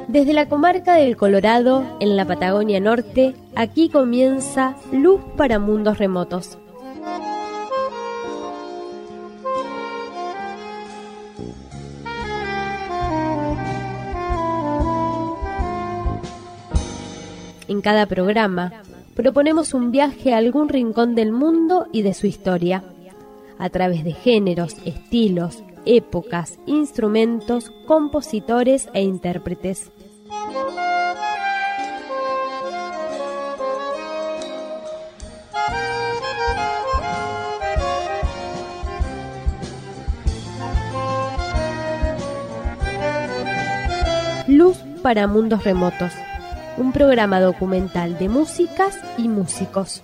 Desde la comarca del Colorado, en la Patagonia Norte, aquí comienza Luz para Mundos Remotos. En cada programa, proponemos un viaje a algún rincón del mundo y de su historia, a través de géneros, estilos, épocas, instrumentos, compositores e intérpretes. Luz para Mundos Remotos, un programa documental de músicas y músicos.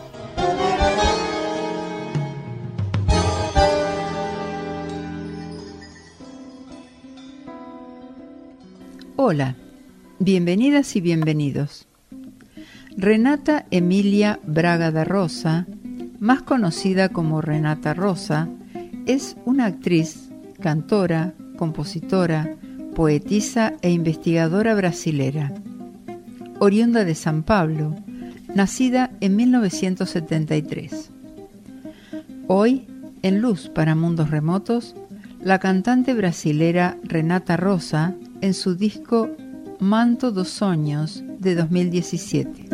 Hola, bienvenidas y bienvenidos. Renata Emilia Braga da Rosa, más conocida como Renata Rosa, es una actriz, cantora, compositora, poetisa e investigadora brasilera. Oriunda de San Pablo, nacida en 1973. Hoy, en Luz para Mundos Remotos, la cantante brasilera Renata Rosa en su disco Manto dos Sonhos de 2017.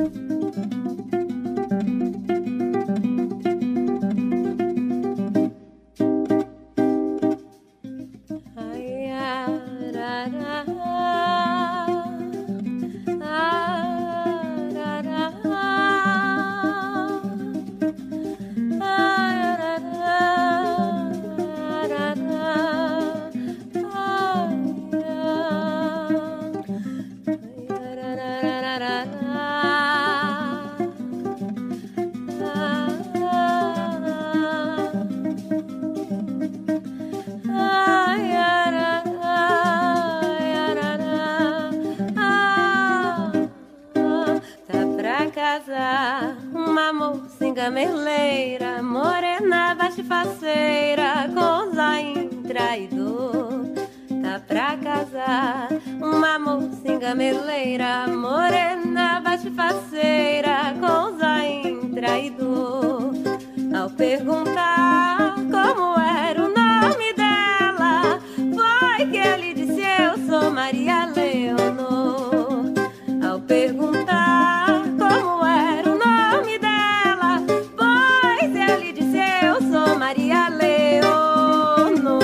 Merleira, morena, baixo faceira, com zain traidor. Tá pra casar uma mocinha merleira, morena, baixo faceira, com zain traidor. Ao perguntar como era o nome dela, foi que ele disse: eu sou Maria Leonor. Ao perguntar como era o nome dela, ele disse: eu sou Maria Leonor.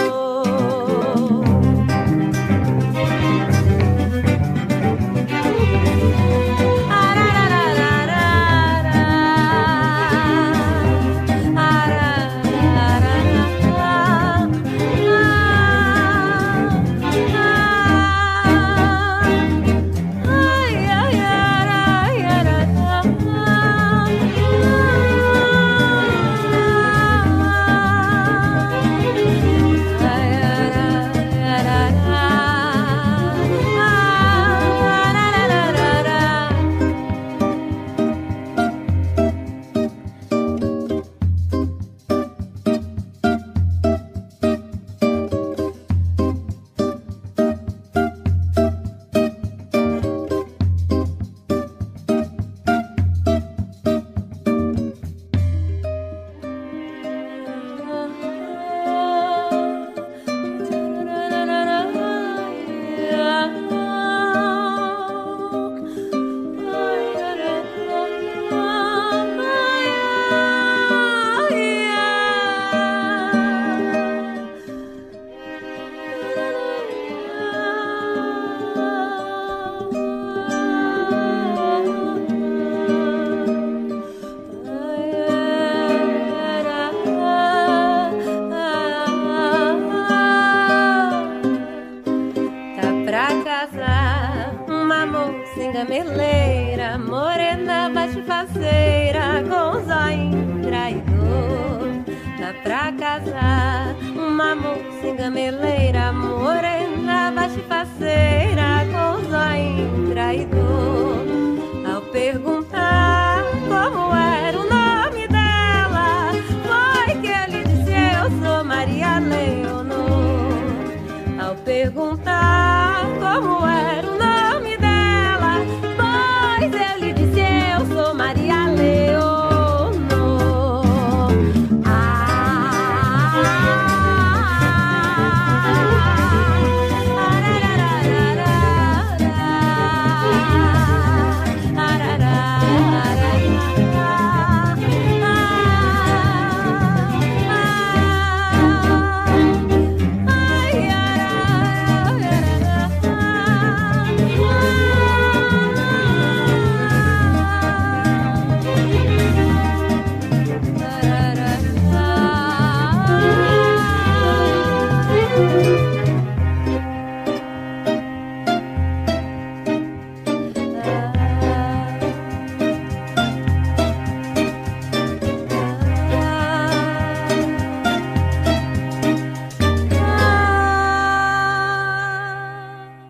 Merleira, morena, baixo faceira, com zain traidor. Tá pra casar uma mocinha merleira, morena, baixo faceira, com zain traidor. Ao perguntar como era o nome dela, foi que ele disse: eu sou Maria Leonor. Ao perguntar como era o nome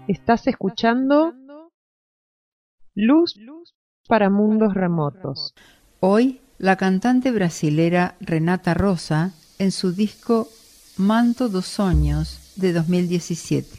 Estás escuchando Luz para Mundos Remotos. Hoy, la cantante brasilera Renata Rosa en su disco Manto dos Sonhos de 2017.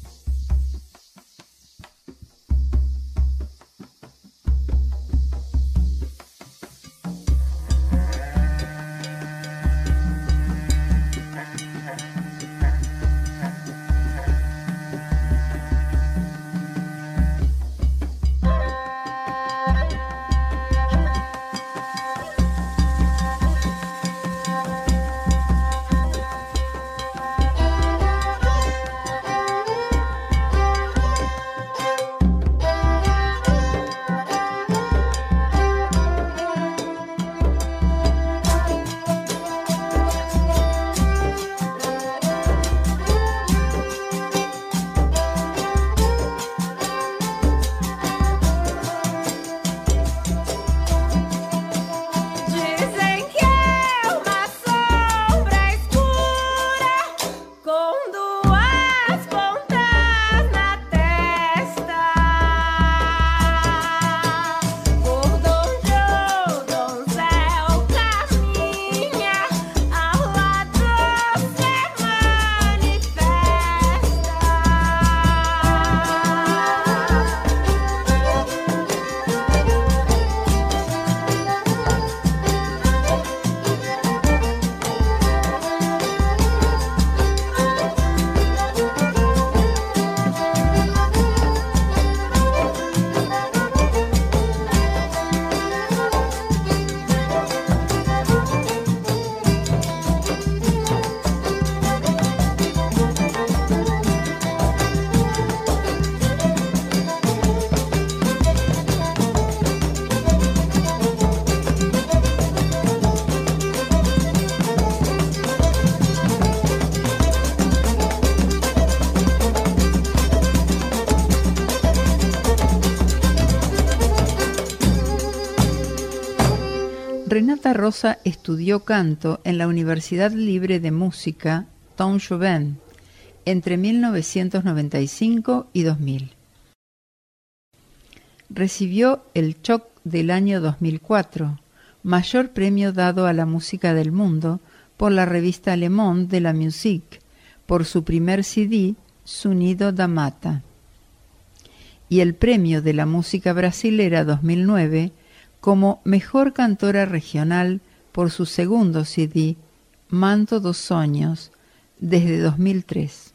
Renata Rosa estudió canto en la Universidad Libre de Música Tom Jobim entre 1995 y 2000. Recibió el Choc del año 2004, mayor premio dado a la música del mundo por la revista Le Monde de la Musique, por su primer CD, Sonido da Mata, y el premio de la música brasilera 2009 como mejor cantora regional por su segundo CD, Manto dos Sonhos, desde 2003.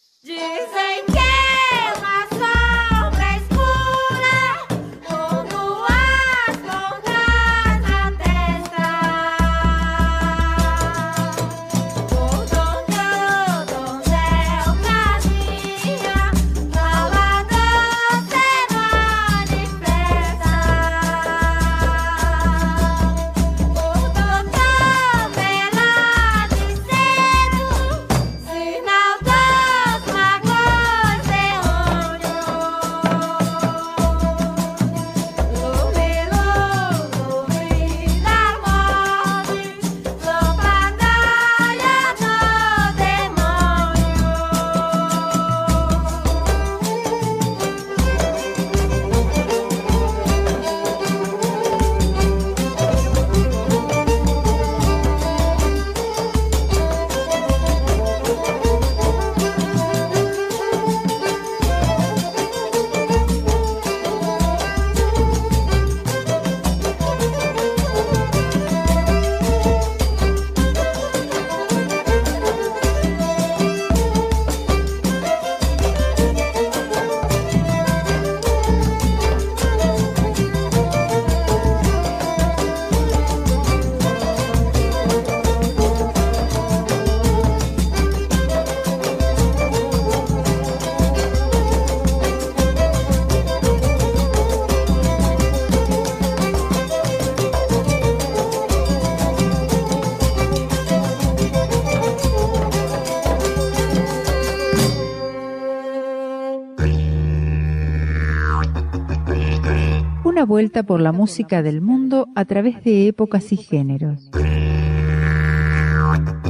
Una vuelta por la música del mundo a través de épocas y géneros.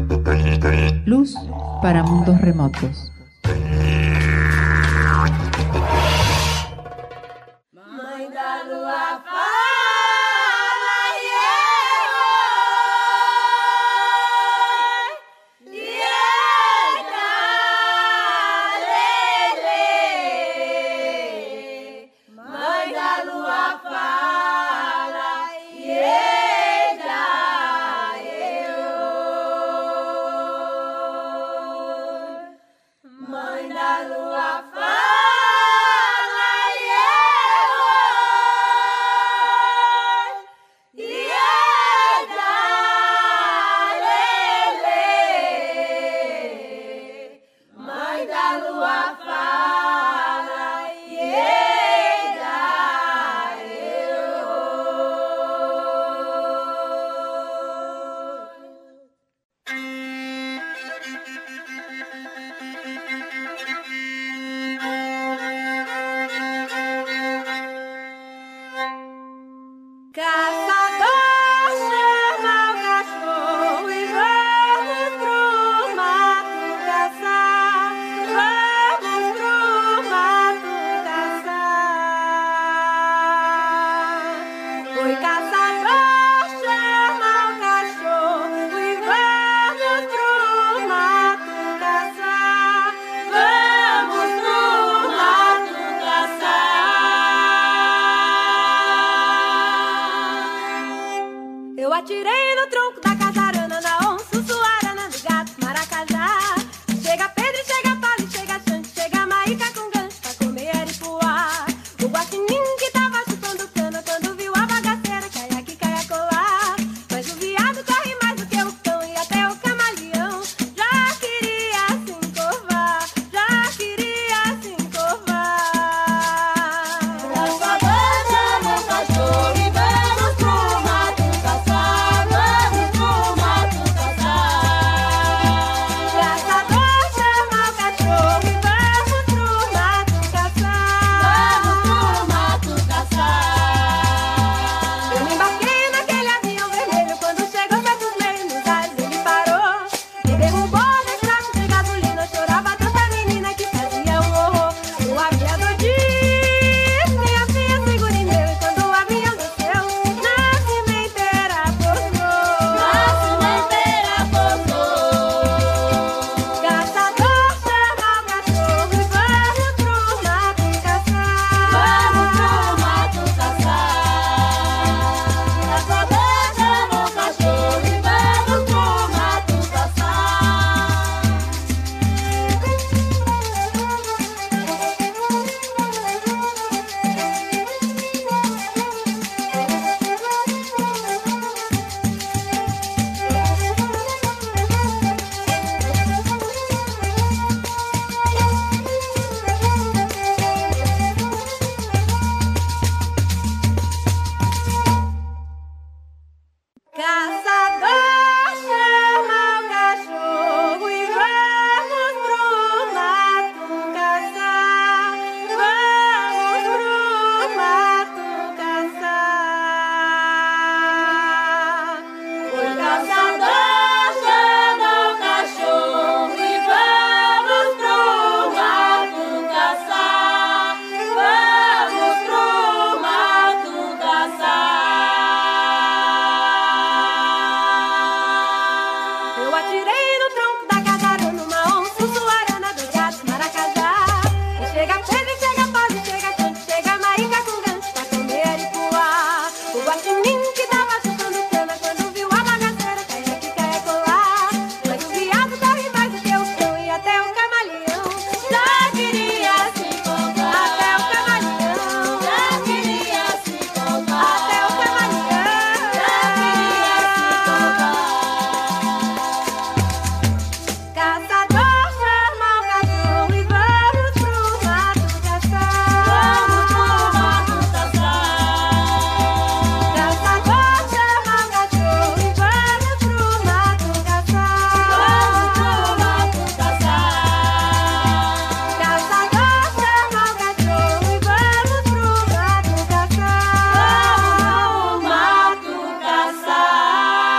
Luz para mundos remotos. Mãe da lua fala, mãe da lua fala, caçador chama o cachorro e vamos pro mato caçar. Vamos pro mato caçar. Oi, caçador chama o cachorro e vamos pro mato caçar. Vamos pro mato caçar. Eu atirei no tronco da cajarana, na onça, suarana, do gato, maracajá. Chega Pedro, chega Paulo, chega Xande, chega Maíca com gancho pra comer aripuá. O guaxinim que tava chupando cana quando viu a bagaceira, caia aqui, caia colar. Mas o viado corre mais do que o cão e até o camaleão já queria se encorvar, já queria se encorvar. Caçador chama o cachorro e vamos pro mato caçar. Vamos pro mato caçar. Caçador chama o cachorro e vamos pro mato caçar. Vamos pro mato caçar. Eu me embarquei naquele avião vermelho quando chegou perto dos meios nos ares ele parou e derrubou dois sacos de gasolina. Chorava tanta menina que fazia um horror. O aviador disse: minha filha, segure meu. E quando o avião desceu, na cimenteira pousou. Na cimenteira pousou. Caçador chama o cachorro e vamos pro mato caçar. Vamos pro mato caçar. Caçador chama o cachorro e vamos pro mato caçar. Caçador chama o cachorro e vamos pro mato caçar. Vamos pro mato caçar. O caçador chama o cachorro e vamos pro mato caçar. Vamos pro mato caçar. Eu atirei no tronco da cajarana, numa onça, suarana, dos gatos, maracajá. E chega Pedro, chega Paulo, chega Xande, chega Maíca com gancho pra comer aripuá. O guaxinim que tava chupando cana quando viu a bagaceira, caia aqui, caia colar. Mas o viado corre mais do que o cão e até o camaleão já queria se encontrar. Até o camaleão já queria se encontrar. Até o camaleão já queria se encontrar. Caçador chama o cachorro e vamos pro mato caçar. Vamos pro mato caçar. Caçador chama o cachorro e vamos pro mato caçar. Vamos pro mato caçar. Caçador chama o cachorro e vamos pro mato caçar. Vamos pro mato caçar.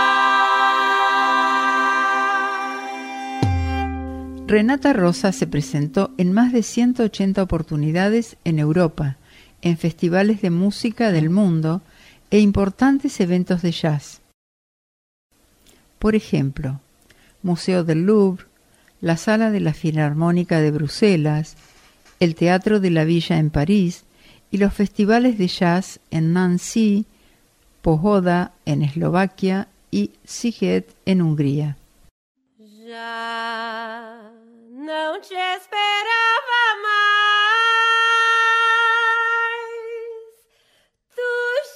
Renata Rosa se presentó en más de 180 oportunidades en Europa, en festivales de música del mundo e importantes eventos de jazz. Por ejemplo, Museo del Louvre, la Sala de la Filarmónica de Bruselas, el Teatro de la Villa en París y los festivales de jazz en Nancy, Pohoda en Eslovaquia y Sziget en Hungría. Já não te esperava mais. Tu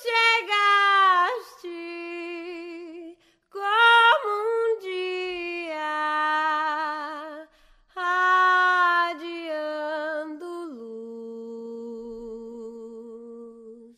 chegaste como um dia, radiando luz.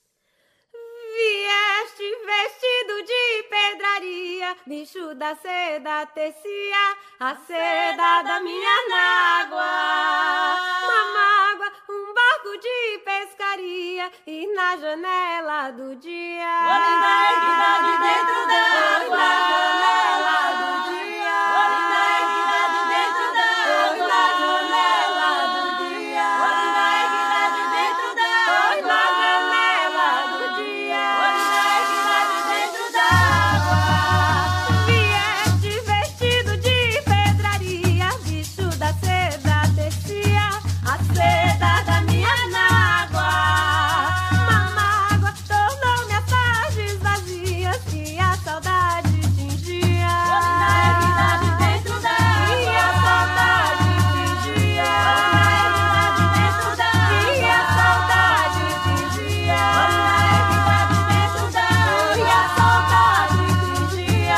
Vieste vestido de pedraria, bicho da seda tecia a seda da minha nágua. Uma mágoa, um barco de pescaria e na janela do dia. Olinda erguida de dentro d'água. Na janela do dia. Olinda erguida de dentro d'água. Na janela do dia. Olinda erguida de dentro d'água. Na janela do dia. Olinda erguida de dentro d'água. Vieste vestido de pedraria, bicho da seda tecia a seda da minha nágua. Uma mágoa tornou-me as tardes vazias que a saudade tingia. Olinda erguida de dentro d'água. E a saudade tingia. Olinda erguida de dentro d'água. E a saudade tingia. Olinda erguida de dentro d'água. E a saudade tingia.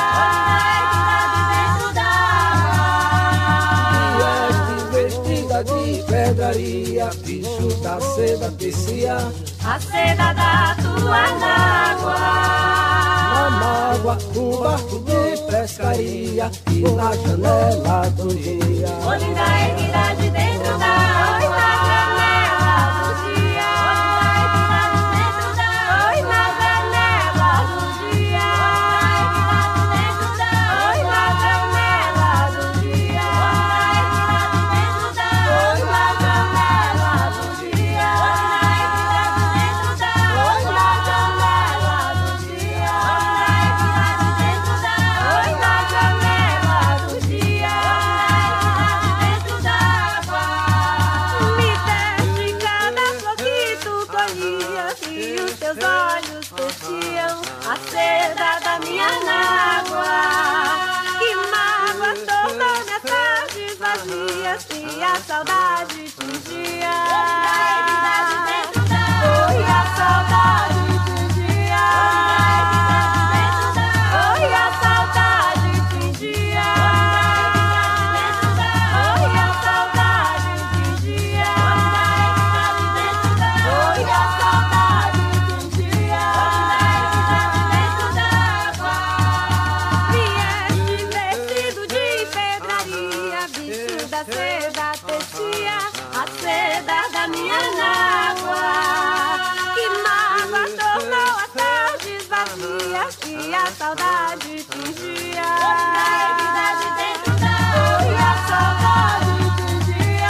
Olinda erguida de dentro d'água. Vieste vestida de pedraria, bicho da seda tecia A seda da tua nágua. na mágoa, um barco de pescaria e na janela do dia. Olinda erguida de dentro da oi na janela do dia. Oi na janela do dia. Oi na janela do dia. Oi na janela do dia. Oi na janela do dia. Oi na janela do dia. Dentro d'água. Me deste cada flor que tu colhias e os teus olhos teciam a seda da minha nágua. Que mágoa tornou-me as tardes vazias que a saudade tingia. Oi, a saudade tingia. Oi, a saudade tingia. Oi, a saudade tingia. Oi, a saudade tingia. Vieste vestido de pedraria, bicho da seda tecia a seda da minha nágua. Que mágoa tornou as tardes vazias que a saudade tingia. Oi, a saudade tingia.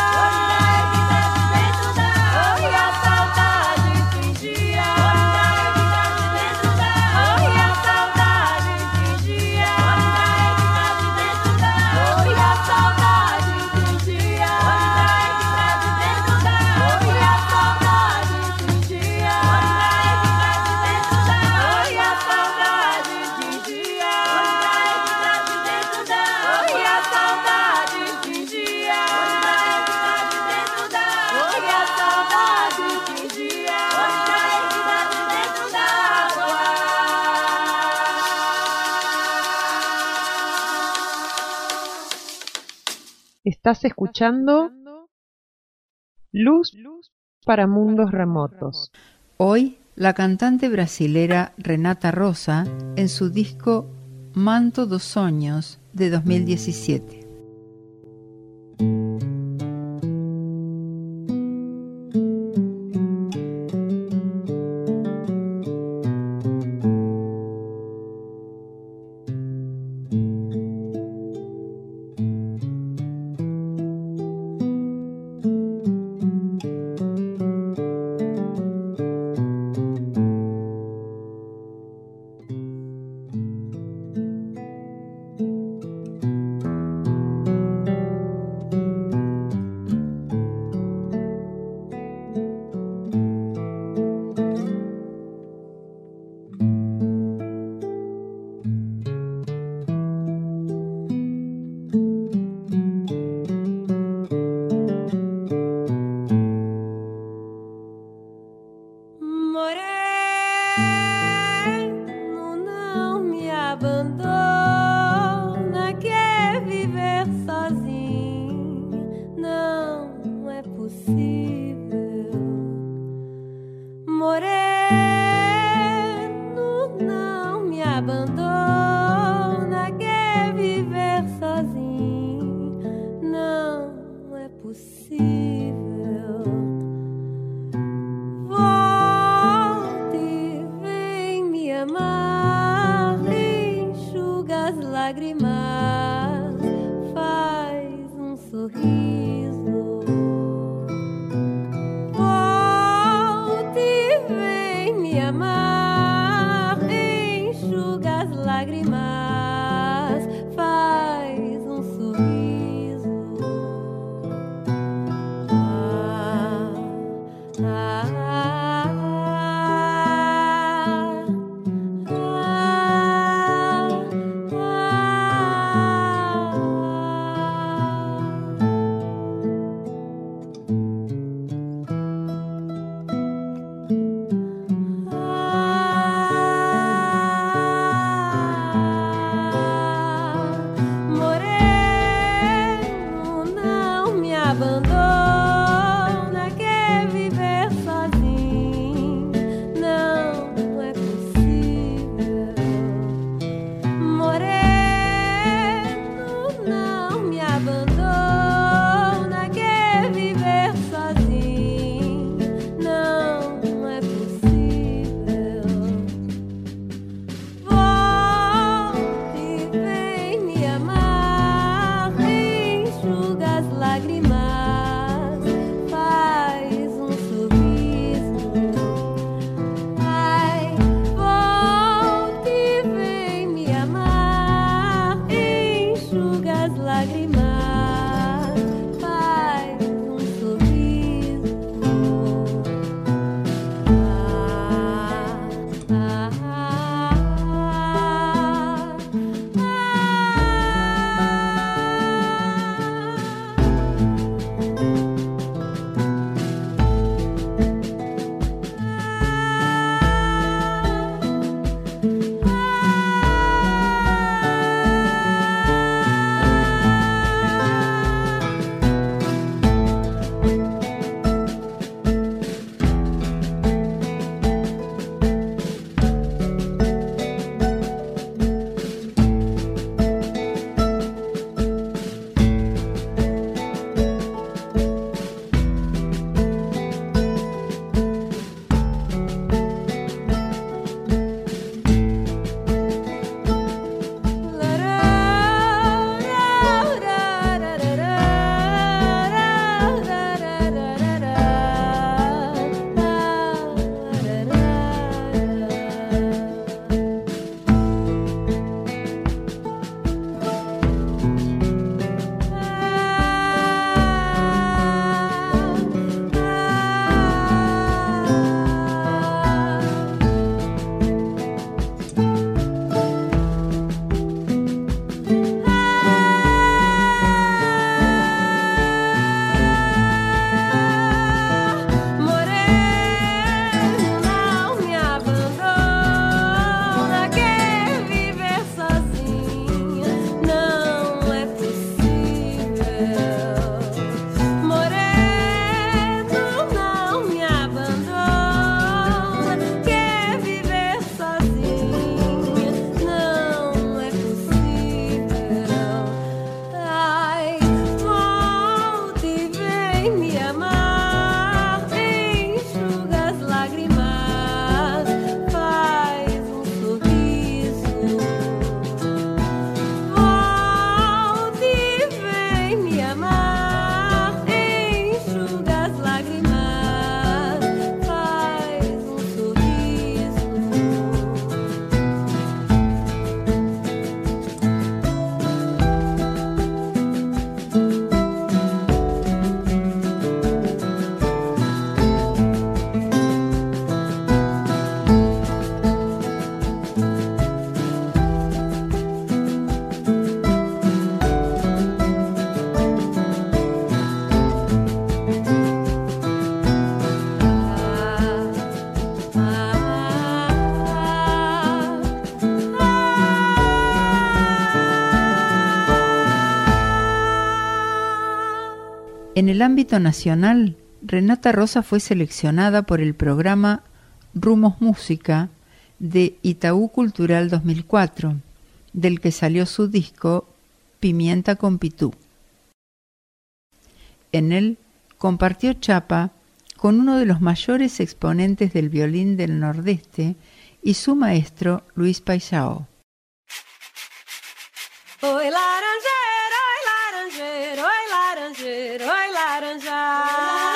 Oi, a saudade tingia. Oi, a saudade tingia. Oi, a saudade tingia. Oi, a saudade tingia. Oi, a saudade tingia. Oi, a saudade tingia. Oi, a saudade tingia. Dentro d'água. Estás escuchando Luz para Mundos Remotos. Hoy, la cantante brasilera Renata Rosa en su disco Manto dos Sonhos de 2017. impossível. Moreno, não me abandona, quer viver sozinho, não é possível. Volte, vem me amar, enxuga as lágrimas, faz um sorriso. Volte, vem me amar, enxuga as lágrimas, faz um sorriso. Moreno, não me abandona, quer viver sozinho, não é possível. Moreno, não me abandona, quer viver sozinho, não é possível. Volte, vem me amar, enxuga as lágrimas, faz um sorriso. Ai, volte, vem me amar, enxuga as lágrimas, faz um sorriso. Moreno, não me abandona, quer viver sozinha, não é possível. Moreno, não me abandona, quer viver sozinha, não é possível. Ai, volte, vem me amar, enxuga as lágrimas, faz um sorriso. Volte, vem me amar, enxuga as lágrimas, faz um sorriso. En el ámbito nacional, Renata Rosa fue seleccionada por el programa Rumos Música de Itaú Cultural 2004, del que salió su disco Pimienta con Pitú. En él compartió chapa con uno de los mayores exponentes del violín del Nordeste y su maestro Luis Paisao. Oi, laranjeira, oi, laranjeira, oi, laranjeira, oi, laranjeira.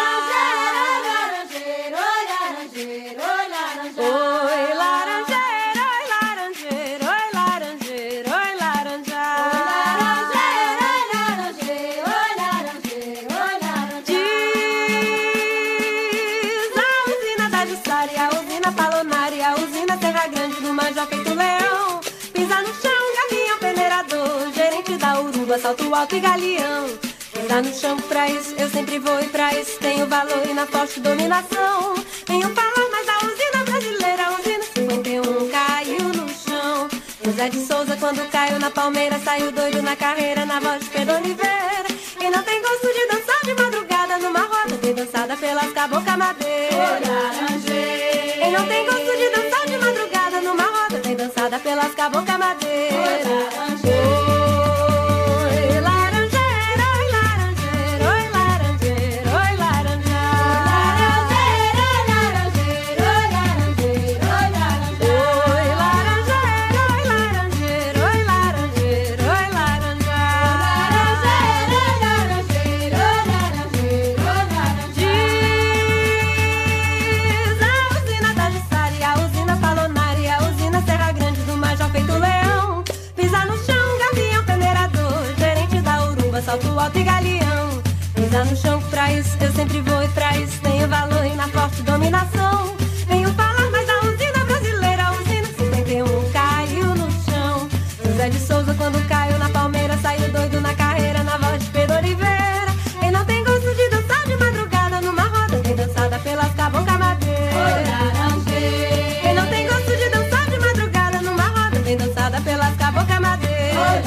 Salto alto e galeão. Pisar no chão pra isso, eu sempre vou e pra isso tenho valor e na forte dominação. Venho falar mais da usina brasileira, a usina 51 caiu no chão. José de Souza quando caiu na palmeira, saiu doido na carreira, na voz de Pedro Oliveira. Quem não tem gosto de dançar de madrugada numa roda, tem dançada pelas cabocas madeira. Quem não tem gosto de dançar de madrugada numa roda, tem dançada pelas cabocas madeira. Salto alto e galeão. Pisar no chão pra isso, eu sempre vou e pra isso tenho valor e na forte dominação. Venho falar mais da usina brasileira, a usina 51 caiu no chão. José de Souza quando caiu na palmeira, saiu doido na carreira, na voz de Pedro Oliveira. Quem não tem gosto de dançar de madrugada numa roda, tem dançada pelas cabocas madeira. Quem não tem gosto de dançar de madrugada numa roda, tem dançada pelas cabocas madeira.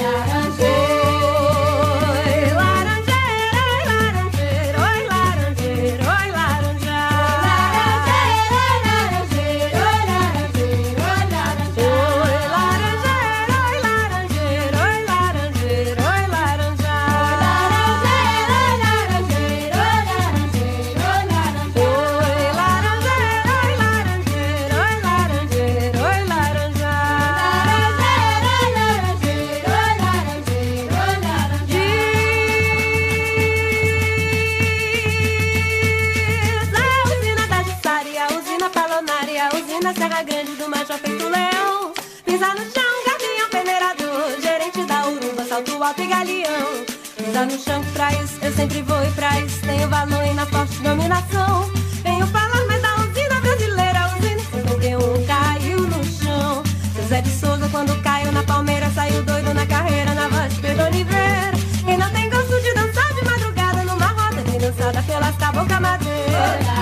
Serra Grande do Major feito leão. Pisar no chão, gavião peneirador, gerente da Uruba, salto alto e galeão. Pisar no chão pra isso, eu sempre vou e pra isso tenho valor e na forte dominação. Venho falar mais da usina brasileira, a usina 51 caiu no chão. José de Souza quando caiu na palmeira, saiu doido na carreira, na voz de Pedro Oliveira. Quem não tem gosto de dançar de madrugada numa roda, tem dançada pelas cabocas madeira.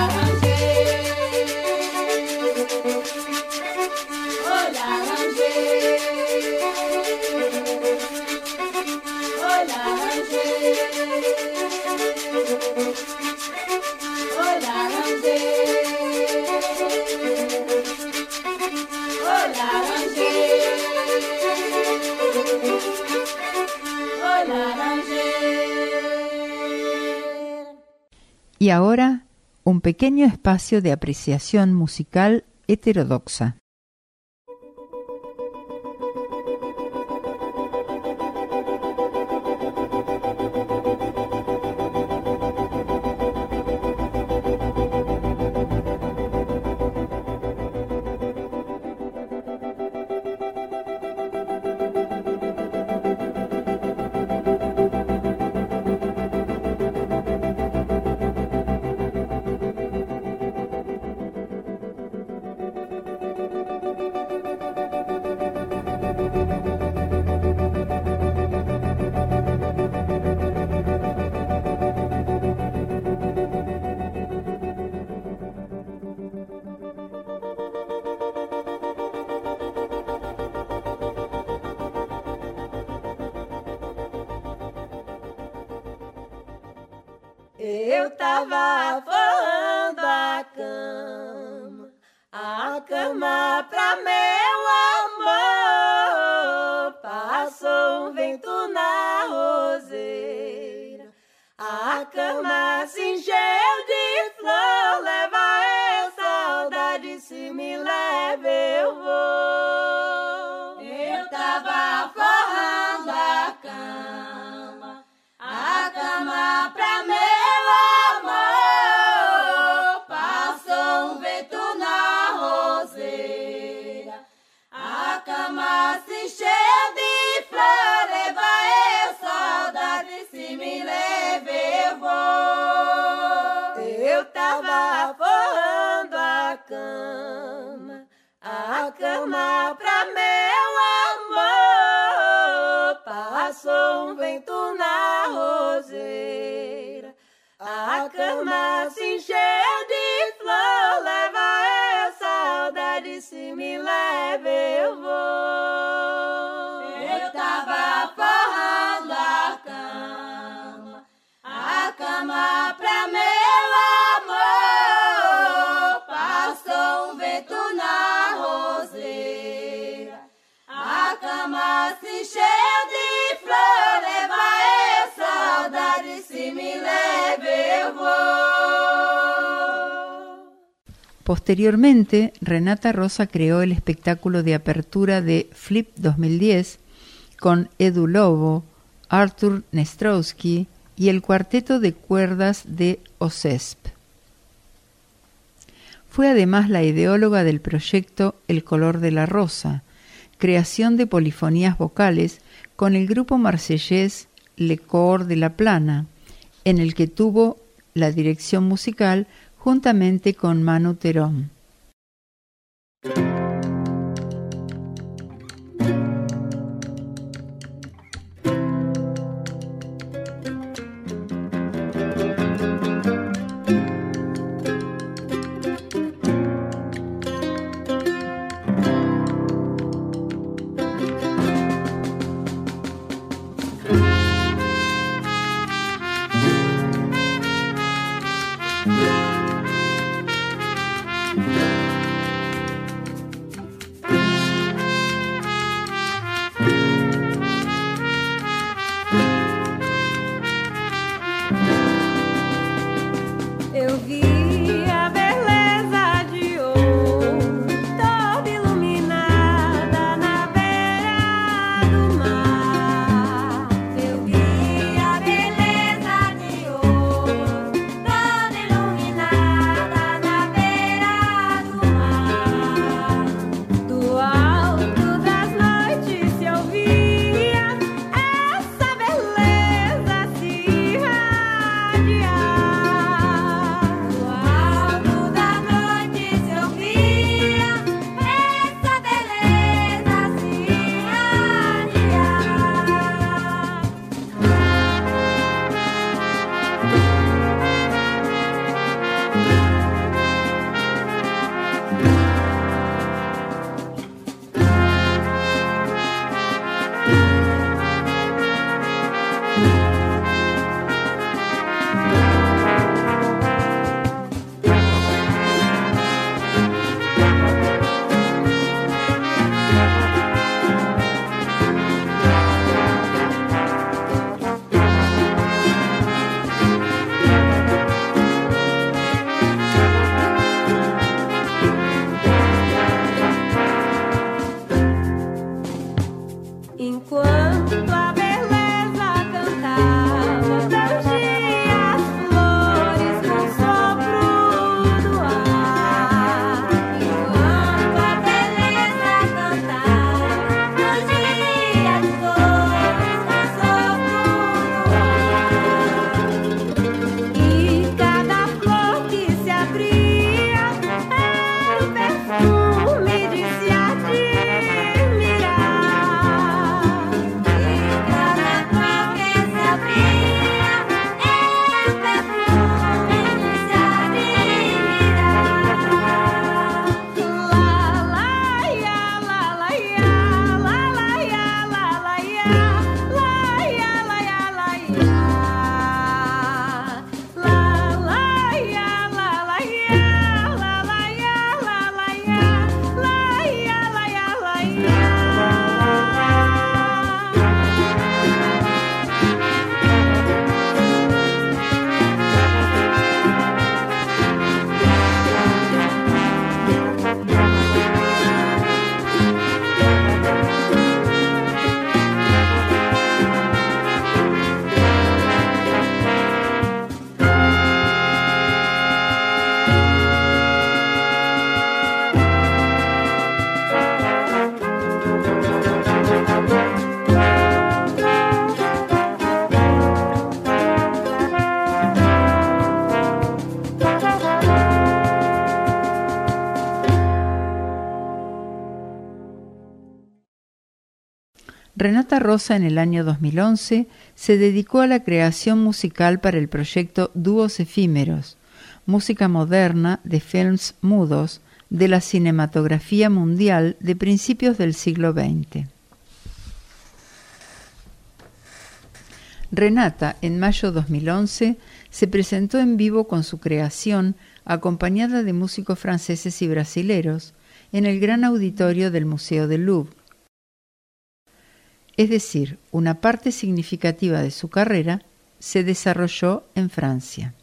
Y ahora, un pequeño espacio de apreciación musical heterodoxa. Eu tava forrando a cama pra meu amor. Passou um vento na roseira, a cama se encheu de flor. Leva eu, saudade, se me leva eu vou. Eu tava forrando a cama pra meu amor. Passou um vento na roseira, a cama se encheu de flor. Leva eu, saudade, se me leva eu vou. Eu tava forrando a cama pra meu amor. Passou um vento na roseira, a cama se encheu de flor. Leva eu, saudade, se me leva eu vou. Eu tava forrando a cama pra meu amor. Passou um vento na roseira, a cama se encheu de flor. Leva eu, saudade, se me leva eu vou. Posteriormente, Renata Rosa creó el espectáculo de apertura de Flip 2010 con Edu Lobo, Artur Nestrowski y el cuarteto de cuerdas de OSESP. Fue además la ideóloga del proyecto El color de la rosa, creación de polifonías vocales con el grupo marsellés Le Cor de la Plana, en el que tuvo la dirección musical juntamente con Manu Terón. Do Renata Rosa en el año 2011 se dedicó a la creación musical para el proyecto Dúos Efímeros, música moderna de films mudos de la cinematografía mundial de principios del siglo XX. Renata, en mayo 2011, se presentó en vivo con su creación, acompañada de músicos franceses y brasileros, en el gran auditorio del Museo del Louvre. Es decir, una parte significativa de su carrera se desarrolló en Francia.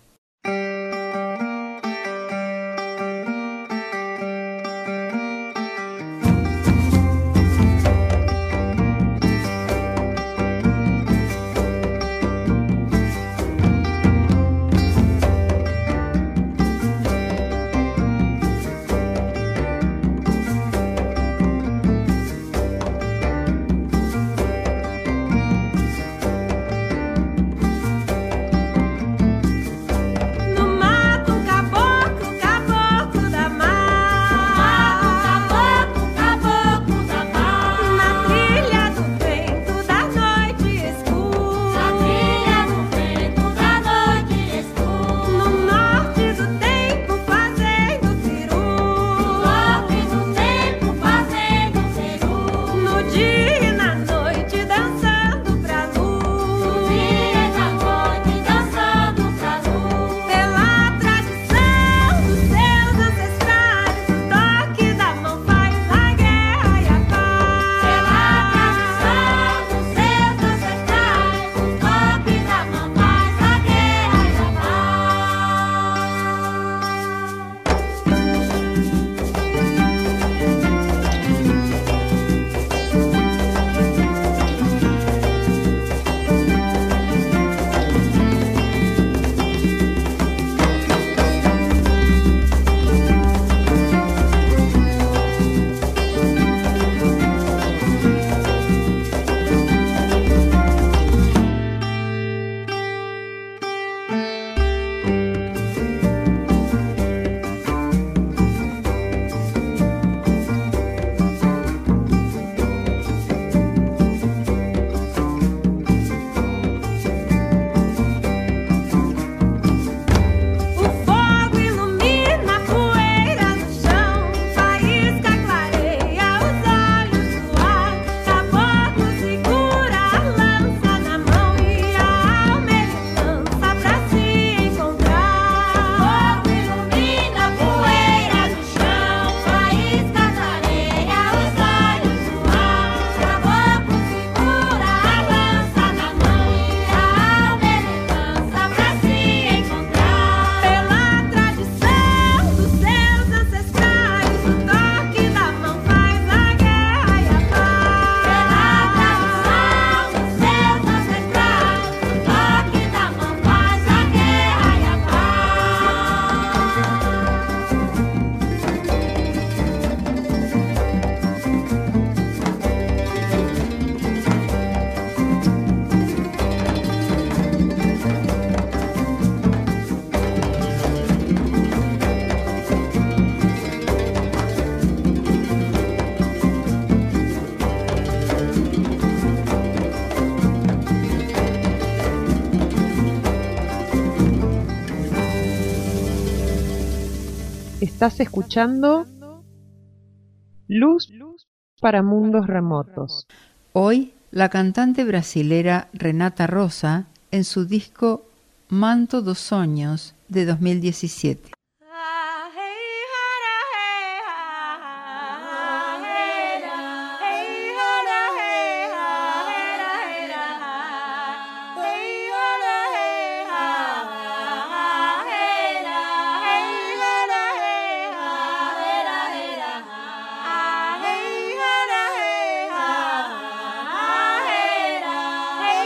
Estás escuchando Luz para Mundos Remotos. Hoy, la cantante brasilera Renata Rosa en su disco Manto dos Sonhos de 2017.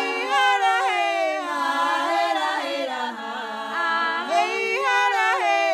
Hey,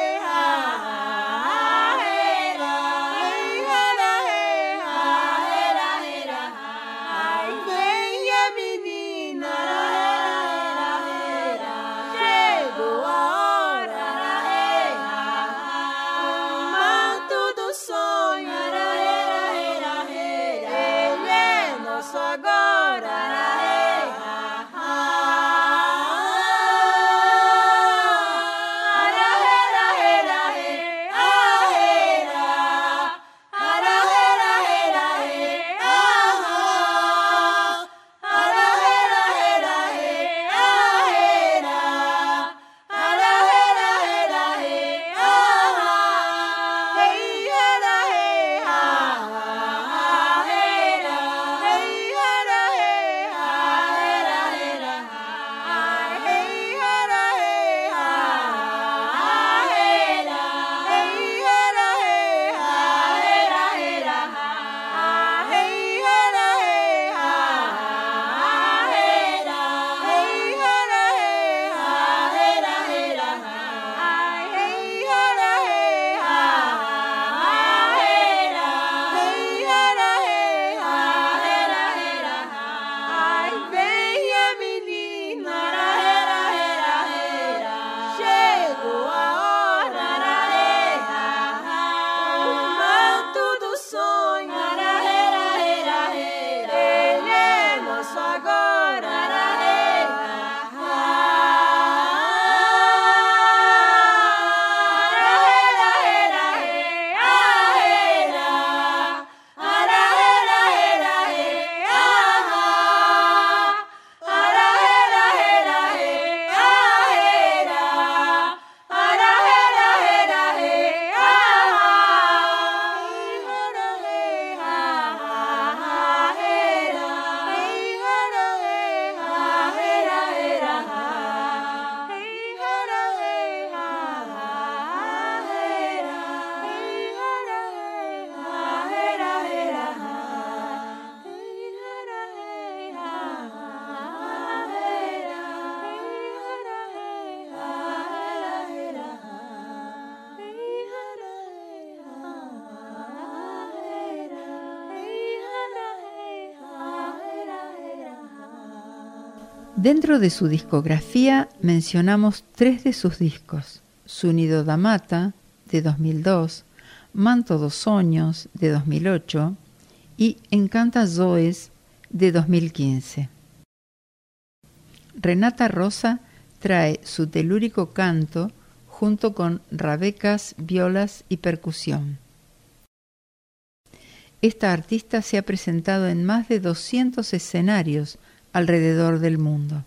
Dentro de su discografía mencionamos 3 de sus discos: Sonido da Mata, de 2002, Manto dos Sonhos, de 2008, y Encanta Zoes, de 2015. Renata Rosa trae su telúrico canto junto con rabecas, violas y percusión. Esta artista se ha presentado en más de 200 escenarios alrededor del mundo.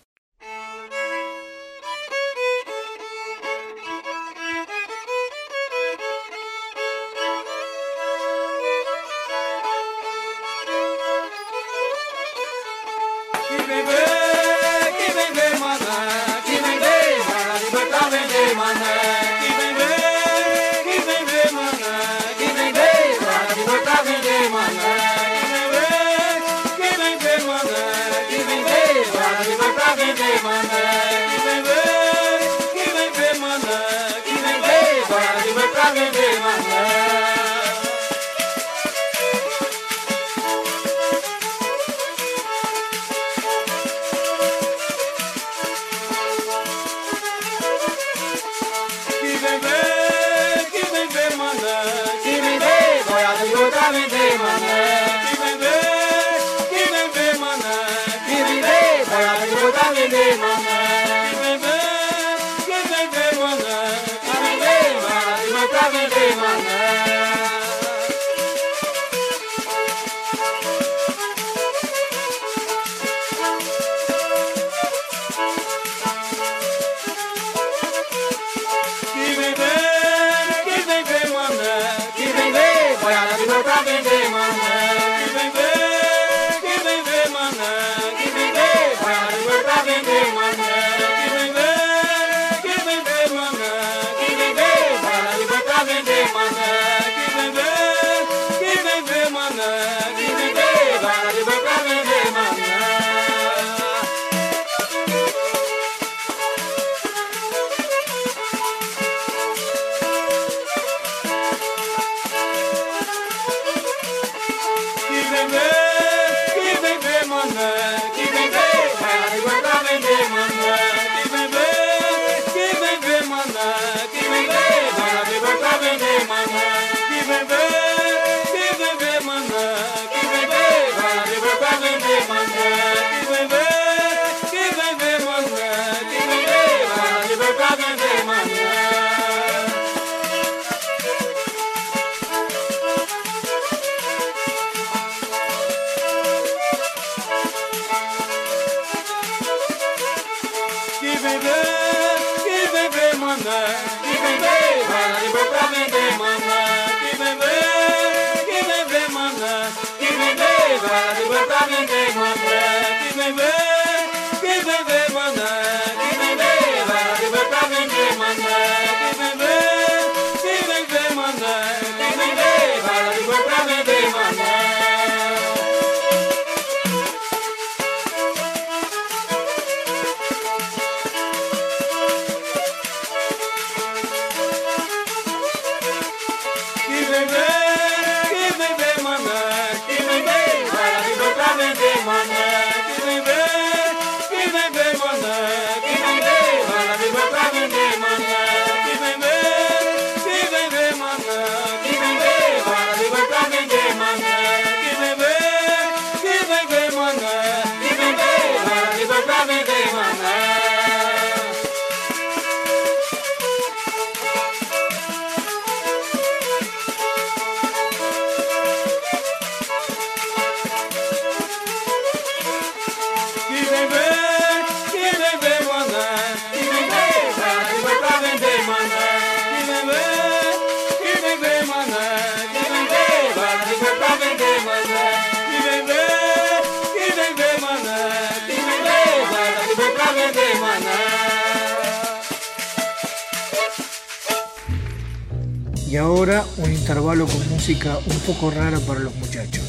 Y ahora un intervalo con música un poco rara para los muchachos.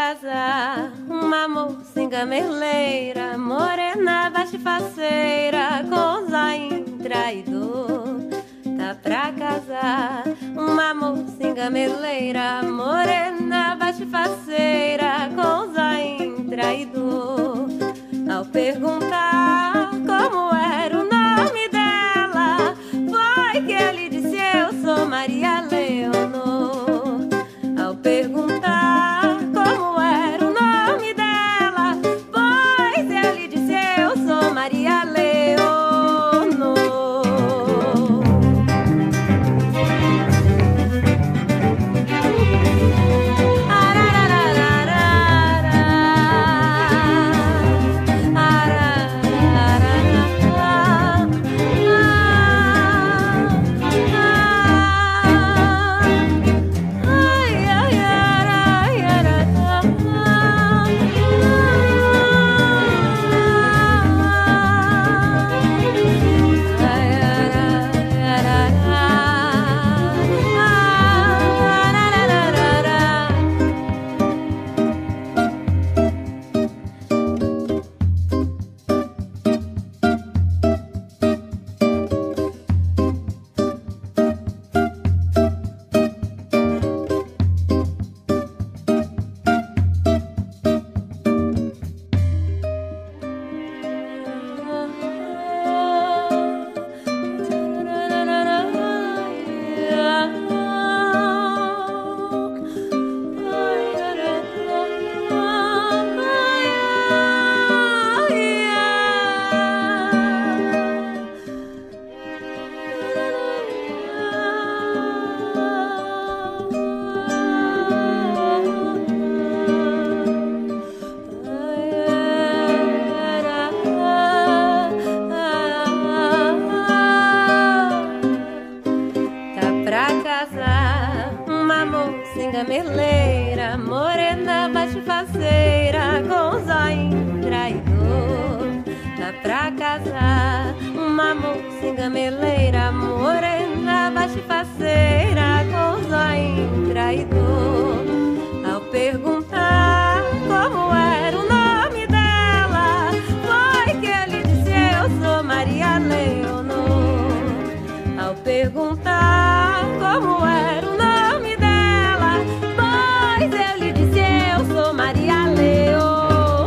casar, uma moça gameleira, morena, baixo-faceira, com zain traidor. Tá pra casar, uma moça gameleira, morena, baixo-faceira, com zain traidor. Ao perguntar como era o nome dela, foi que ele disse: eu sou Maria Leonor. Ao perguntar como era o nome dela, pois ele disse: eu sou Maria Leonor. Gameleira, morena, baixo-faceira, com zain traidor. Tá pra casar, uma moça gameleira, morena, baixo-faceira, com zain traidor. Ao perguntar como era o nome dela, foi que ele disse: eu sou Maria Leonor. Ao perguntar como era o nome dela, pois ele disse: eu sou Maria Leonor.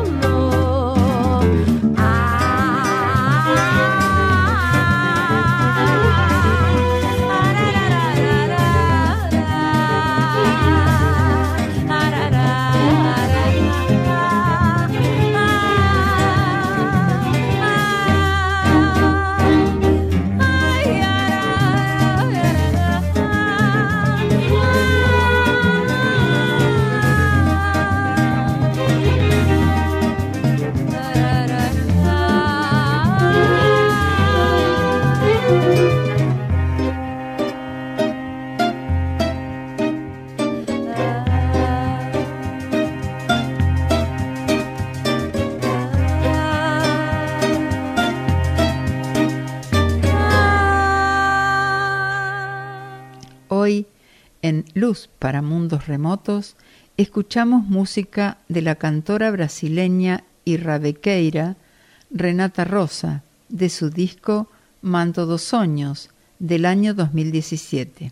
Hoy, en Luz para Mundos Remotos, escuchamos música de la cantora brasileña y rabequeira Renata Rosa, de su disco Manto dos Sonhos, del año 2017,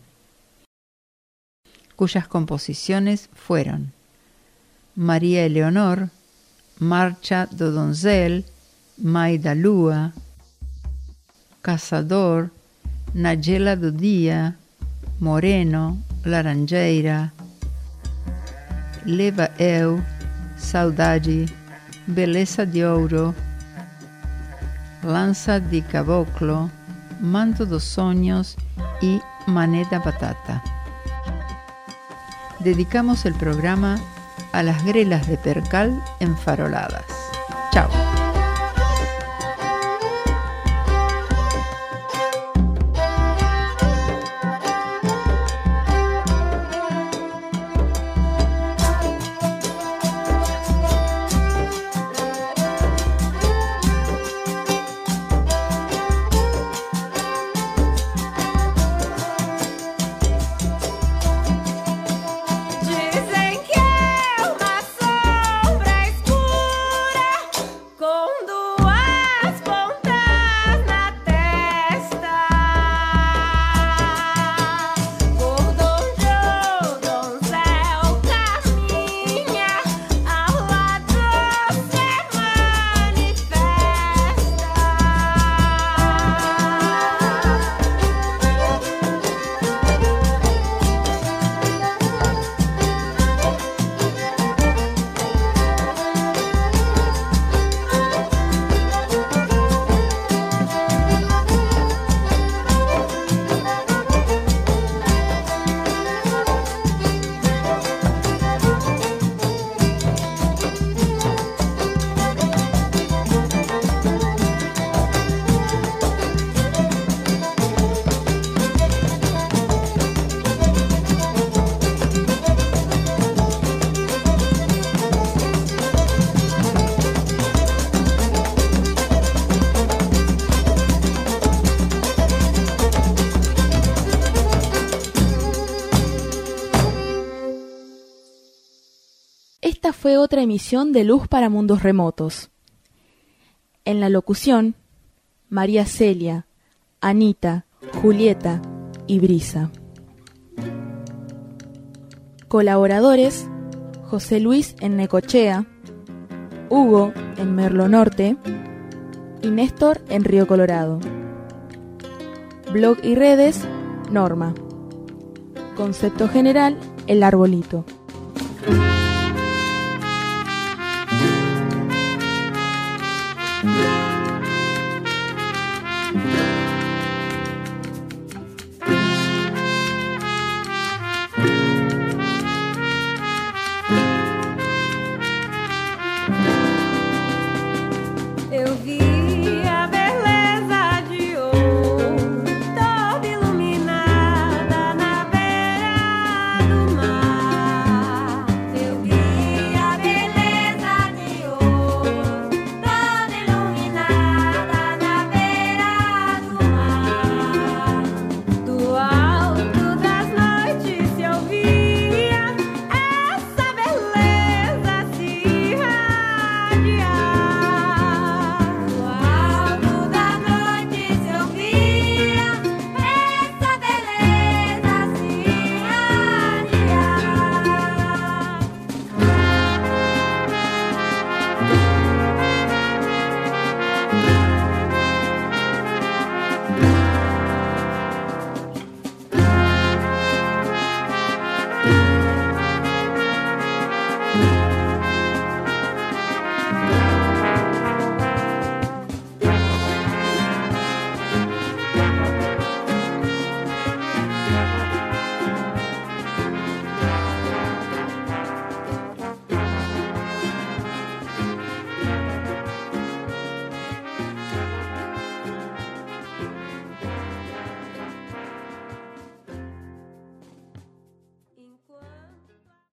cuyas composiciones fueron María Eleonor, Marcha do Donzel, Mai da Lua, Caçador, Nagela do Dia, Moreno, Laranjeira, Leva Eu, Saudade, Beleza de Ouro, Lança de Caboclo, Manto dos Sonhos y Mané da Batata. Dedicamos el programa a las grelas de percal enfaroladas. Chao. Dizem que eu uma sou Esta fue otra emisión de Luz para Mundos Remotos. En la locución, María Celia, Anita, Julieta y Brisa. Colaboradores: José Luis en Necochea, Hugo en Merlo Norte y Néstor en Río Colorado. Blog y redes: Norma. Concepto general: El Arbolito.